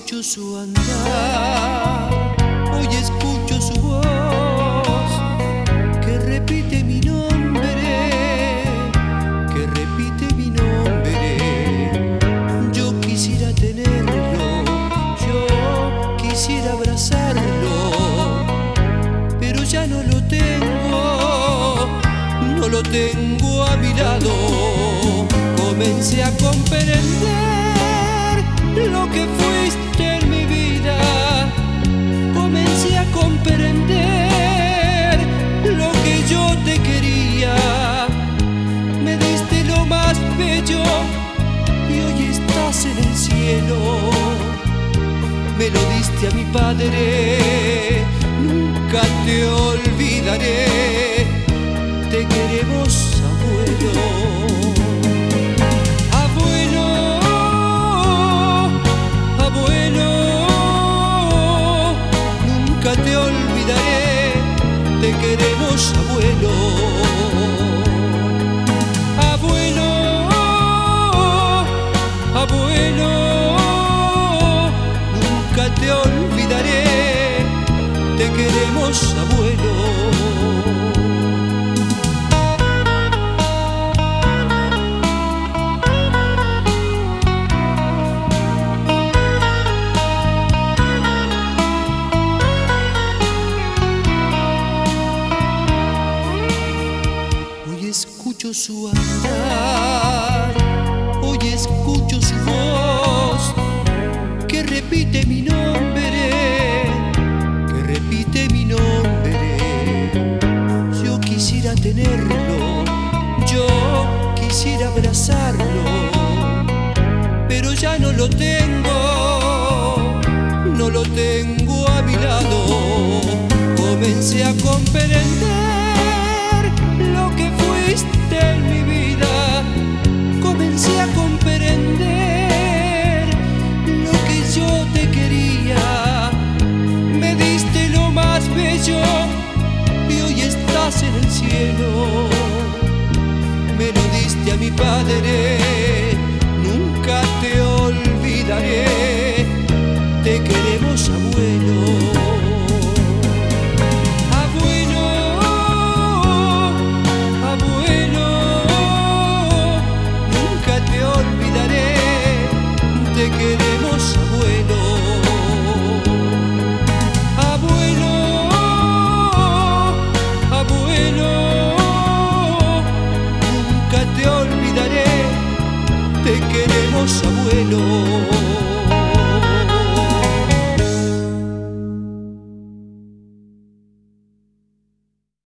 escucho su andar, hoy escucho su voz que repite mi nombre, que repite mi nombre. Yo quisiera tenerlo, yo quisiera abrazarlo, pero ya no lo tengo, no lo tengo a mi lado. Comencé a comprender lo que fuiste en mi vida, comencé a comprender lo que yo te quería. Me diste lo más bello y hoy estás en el cielo. Me lo diste a mi padre, nunca te olvidaré. Te queremos, abuelo. Nunca te olvidaré, te queremos, abuelo. Abuelo, abuelo, nunca te olvidaré, te queremos, abuelo. Escucho su andar, hoy escucho su voz que repite mi nombre, que repite mi nombre. Yo quisiera tenerlo, yo quisiera abrazarlo, pero ya no lo tengo, no lo tengo a mi lado. Comencé a comprender lo que fuiste en mi vida, comencé a comprender lo que yo te quería. Me diste lo más bello y hoy estás en el cielo. Me lo diste a mi padre, nunca te olvidaré. Te queremos, abuelo. Te queremos, abuelo. Abuelo, abuelo, nunca te olvidaré, te queremos, abuelo.